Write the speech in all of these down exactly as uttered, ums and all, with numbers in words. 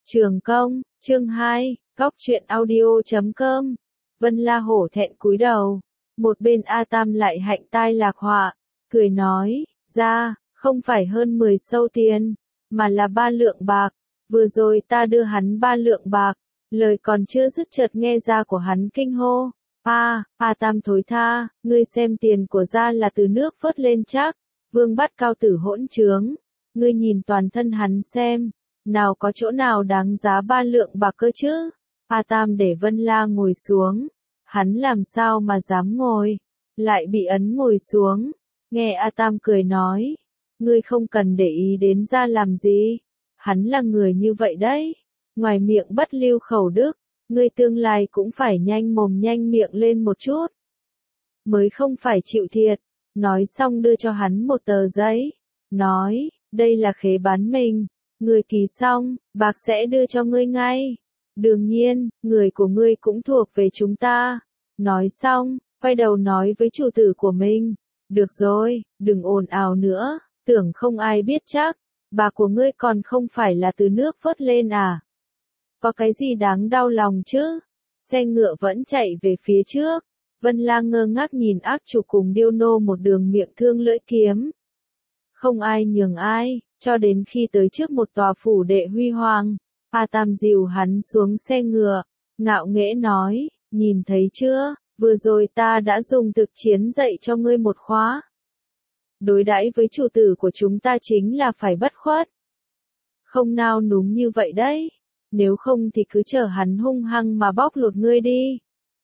Trường công, chương hai, góc truyện audio chấm com. Vân La hổ thẹn cúi đầu, một bên A Tam lại hạnh tai lạc họa, cười nói, ra, không phải hơn mười sâu tiền, mà là ba lượng bạc, vừa rồi ta đưa hắn ba lượng bạc, lời còn chưa dứt chợt nghe ra của hắn kinh hô, a, A Tam thối tha, ngươi xem tiền của gia là từ nước vớt lên chắc, vương bắt cao tử hỗn trướng, ngươi nhìn toàn thân hắn xem. Nào có chỗ nào đáng giá ba lượng bạc cơ chứ? A Tam để Vân La ngồi xuống. Hắn làm sao mà dám ngồi? Lại bị ấn ngồi xuống. Nghe A Tam cười nói. Ngươi không cần để ý đến ra làm gì. Hắn là người như vậy đấy. Ngoài miệng bất lưu khẩu đức. Ngươi tương lai cũng phải nhanh mồm nhanh miệng lên một chút. Mới không phải chịu thiệt. Nói xong đưa cho hắn một tờ giấy. Nói, đây là khế bán mình. Người ký xong, bạc sẽ đưa cho ngươi ngay. Đương nhiên, người của ngươi cũng thuộc về chúng ta. Nói xong, quay đầu nói với chủ tử của mình. Được rồi, đừng ồn ào nữa, tưởng không ai biết chắc. Bạc của ngươi còn không phải là từ nước vớt lên à? Có cái gì đáng đau lòng chứ? Xe ngựa vẫn chạy về phía trước. Vân La ngơ ngác nhìn ác chủ cùng điêu nô một đường miệng thương lưỡi kiếm. Không ai nhường ai. Cho đến khi tới trước một tòa phủ đệ huy hoàng, A Tam dìu hắn xuống xe ngựa, ngạo nghễ nói, nhìn thấy chưa, vừa rồi ta đã dùng thực chiến dạy cho ngươi một khóa. Đối đãi với chủ tử của chúng ta chính là phải bất khuất. Không nao núng như vậy đấy, nếu không thì cứ chờ hắn hung hăng mà bóc lột ngươi đi.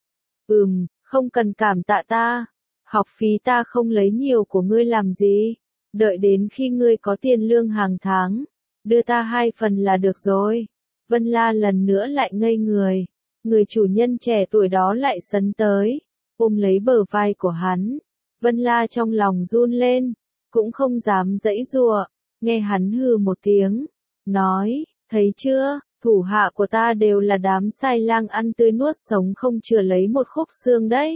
Ừm, không cần cảm tạ ta, học phí ta không lấy nhiều của ngươi làm gì. Đợi đến khi ngươi có tiền lương hàng tháng, đưa ta hai phần là được rồi. Vân La lần nữa lại ngây người. Người chủ nhân trẻ tuổi đó lại sấn tới, ôm lấy bờ vai của hắn. Vân La trong lòng run lên, cũng không dám giãy giụa. Nghe hắn hừ một tiếng, nói, thấy chưa, thủ hạ của ta đều là đám sai lang ăn tươi nuốt sống không chừa lấy một khúc xương đấy.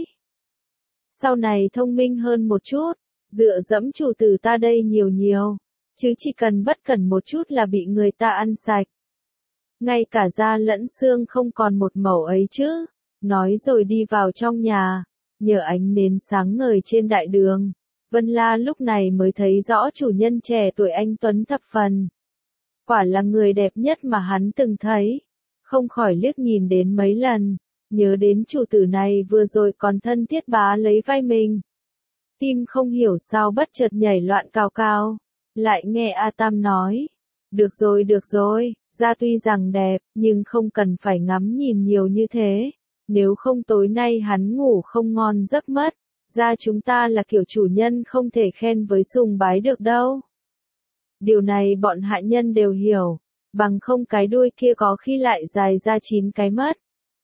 Sau này thông minh hơn một chút. Dựa dẫm chủ tử ta đây nhiều nhiều, chứ chỉ cần bất cẩn một chút là bị người ta ăn sạch. Ngay cả da lẫn xương không còn một mẩu ấy chứ. Nói rồi đi vào trong nhà, nhờ ánh nến sáng ngời trên đại đường. Vân La lúc này mới thấy rõ chủ nhân trẻ tuổi anh tuấn thập phần. Quả là người đẹp nhất mà hắn từng thấy. Không khỏi liếc nhìn đến mấy lần, nhớ đến chủ tử này vừa rồi còn thân thiết bá lấy vai mình. Tim không hiểu sao bất chợt nhảy loạn cào cào. Lại nghe A Tam nói. Được rồi được rồi, da tuy rằng đẹp, nhưng không cần phải ngắm nhìn nhiều như thế. Nếu không tối nay hắn ngủ không ngon giấc mất. Da chúng ta là kiểu chủ nhân không thể khen với sùng bái được đâu. Điều này bọn hạ nhân đều hiểu. Bằng không cái đuôi kia có khi lại dài ra chín cái mất.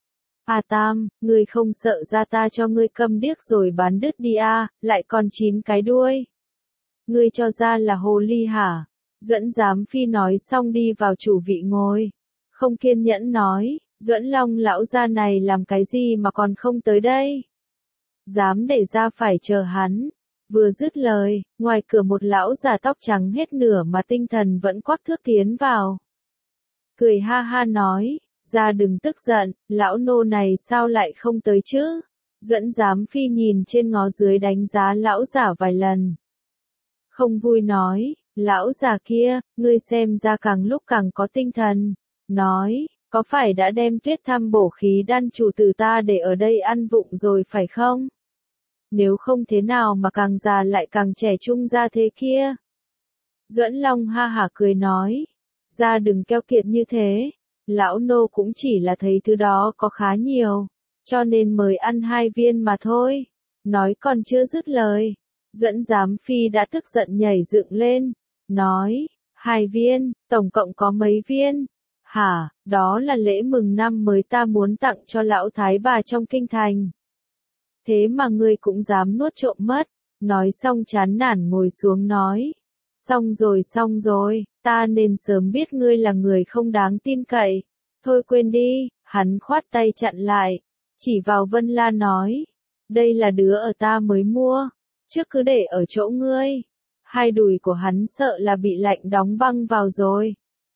A Tam, ngươi không sợ ra ta cho ngươi câm điếc rồi bán đứt đi à, lại còn chín cái đuôi. Ngươi cho ra là hồ ly hả? Duẫn Giám Phi nói xong đi vào chủ vị ngồi. Không kiên nhẫn nói, Duẫn Long lão gia này làm cái gì mà còn không tới đây? Dám để ra phải chờ hắn. Vừa dứt lời, ngoài cửa một lão già tóc trắng hết nửa mà tinh thần vẫn quắc thước tiến vào. Cười ha ha nói. Ra đừng tức giận, lão nô này sao lại không tới chứ? Duẫn Giám Phi nhìn trên ngó dưới đánh giá lão giả vài lần. Không vui nói, lão già kia, ngươi xem ra càng lúc càng có tinh thần. Nói, có phải đã đem tuyết tham bổ khí đan chủ tử ta để ở đây ăn vụng rồi phải không? Nếu không thế nào mà càng già lại càng trẻ trung ra thế kia? Duẫn Long ha hả cười nói, ra đừng keo kiệt như thế. Lão nô cũng chỉ là thấy thứ đó có khá nhiều, cho nên mời ăn hai viên mà thôi. Nói còn chưa dứt lời, Duẫn Giám Phi đã tức giận nhảy dựng lên, nói, hai viên, tổng cộng có mấy viên? Hả, đó là lễ mừng năm mới ta muốn tặng cho lão thái bà trong kinh thành. Thế mà ngươi cũng dám nuốt trộm mất. Nói xong chán nản ngồi xuống nói. Xong rồi xong rồi, ta nên sớm biết ngươi là người không đáng tin cậy. Thôi quên đi, hắn khoát tay chặn lại. Chỉ vào Vân La nói. Đây là đứa ở ta mới mua. Trước cứ để ở chỗ ngươi. Hai đùi của hắn sợ là bị lạnh đóng băng vào rồi.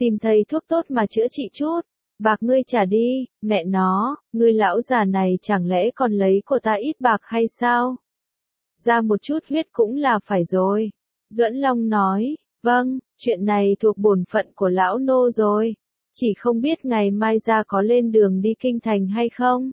tìm thầy thuốc tốt mà chữa trị chút, bạc ngươi trả đi, mẹ nó, ngươi lão già này chẳng lẽ còn lấy của ta ít bạc hay sao? Ra một chút huyết cũng là phải rồi. Duẫn Long nói, vâng, chuyện này thuộc bổn phận của lão nô rồi, chỉ không biết ngày mai ra có lên đường đi kinh thành hay không?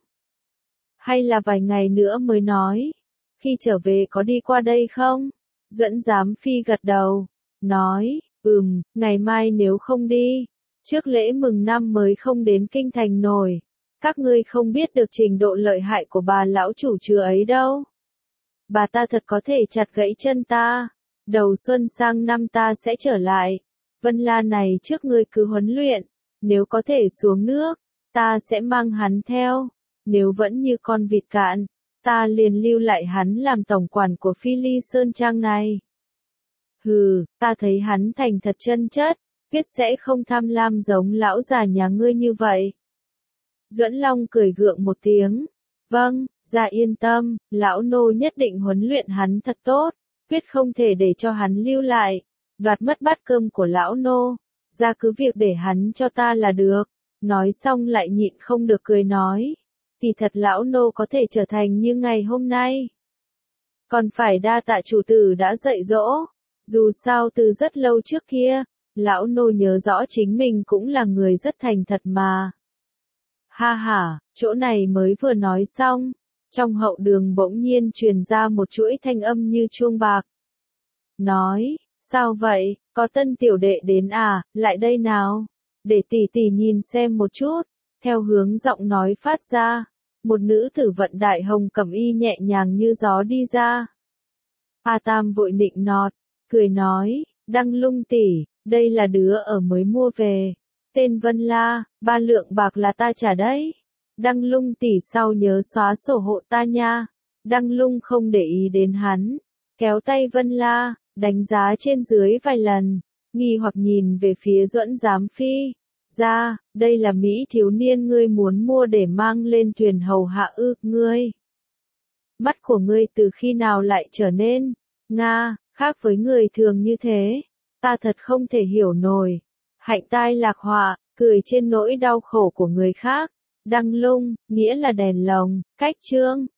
Hay là vài ngày nữa mới nói, khi trở về có đi qua đây không? Duẫn Giám Phi gật đầu, nói, ừm, ngày mai nếu không đi, trước lễ mừng năm mới không đến kinh thành nổi, các ngươi không biết được trình độ lợi hại của bà lão chủ chứa ấy đâu. Bà ta thật có thể chặt gãy chân ta, đầu xuân sang năm ta sẽ trở lại, Vân La này trước ngươi cứ huấn luyện, nếu có thể xuống nước, ta sẽ mang hắn theo, nếu vẫn như con vịt cạn, ta liền lưu lại hắn làm tổng quản của Phi Ly Sơn Trang này. Hừ, ta thấy hắn thành thật chân chất, biết sẽ không tham lam giống lão già nhà ngươi như vậy. Duẫn Long cười gượng một tiếng, vâng, gia yên tâm, lão nô nhất định huấn luyện hắn thật tốt, quyết không thể để cho hắn lưu lại, đoạt mất bát cơm của lão nô, ra cứ việc để hắn cho ta là được. Nói xong lại nhịn không được cười nói, thì thật lão nô có thể trở thành như ngày hôm nay. Còn phải đa tạ chủ tử đã dạy dỗ, dù sao từ rất lâu trước kia, lão nô nhớ rõ chính mình cũng là người rất thành thật mà. Ha ha, chỗ này mới vừa nói xong, trong hậu đường bỗng nhiên truyền ra một chuỗi thanh âm như chuông bạc. Nói, sao vậy, có tân tiểu đệ đến à, lại đây nào, để tỷ tỷ nhìn xem một chút, theo hướng giọng nói phát ra, một nữ tử vận đại hồng cẩm y nhẹ nhàng như gió đi ra. A Tam vội nịnh nọt, cười nói, Đăng Lung tỷ, đây là đứa ở mới mua về, tên Vân La, ba lượng bạc là ta trả đấy. Đăng Lung tỷ sau nhớ xóa sổ hộ ta nha. Đăng Lung không để ý đến hắn, kéo tay Vân La, đánh giá trên dưới vài lần, nghi hoặc nhìn về phía Duẫn Giám Phi. Ra, đây là Mỹ thiếu niên ngươi muốn mua để mang lên thuyền hầu hạ ư, ngươi. Mắt của ngươi từ khi nào lại trở nên, Nga, khác với người thường như thế, ta thật không thể hiểu nổi. Hạnh tai lạc họa, cười trên nỗi đau khổ của người khác. Đăng Lung, nghĩa là đèn lồng, cách chương.